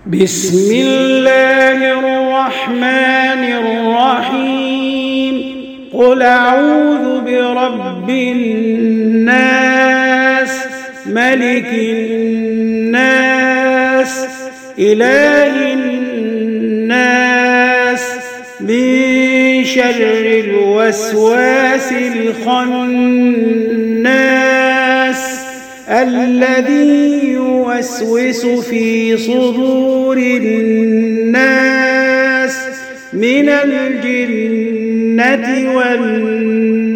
بسم الله الرحمن الرحيم قل أعوذ برب الناس ملك الناس إله الناس من شر الوسواس الخناس الذي يوسوس في صدور الناس من الجنة والناس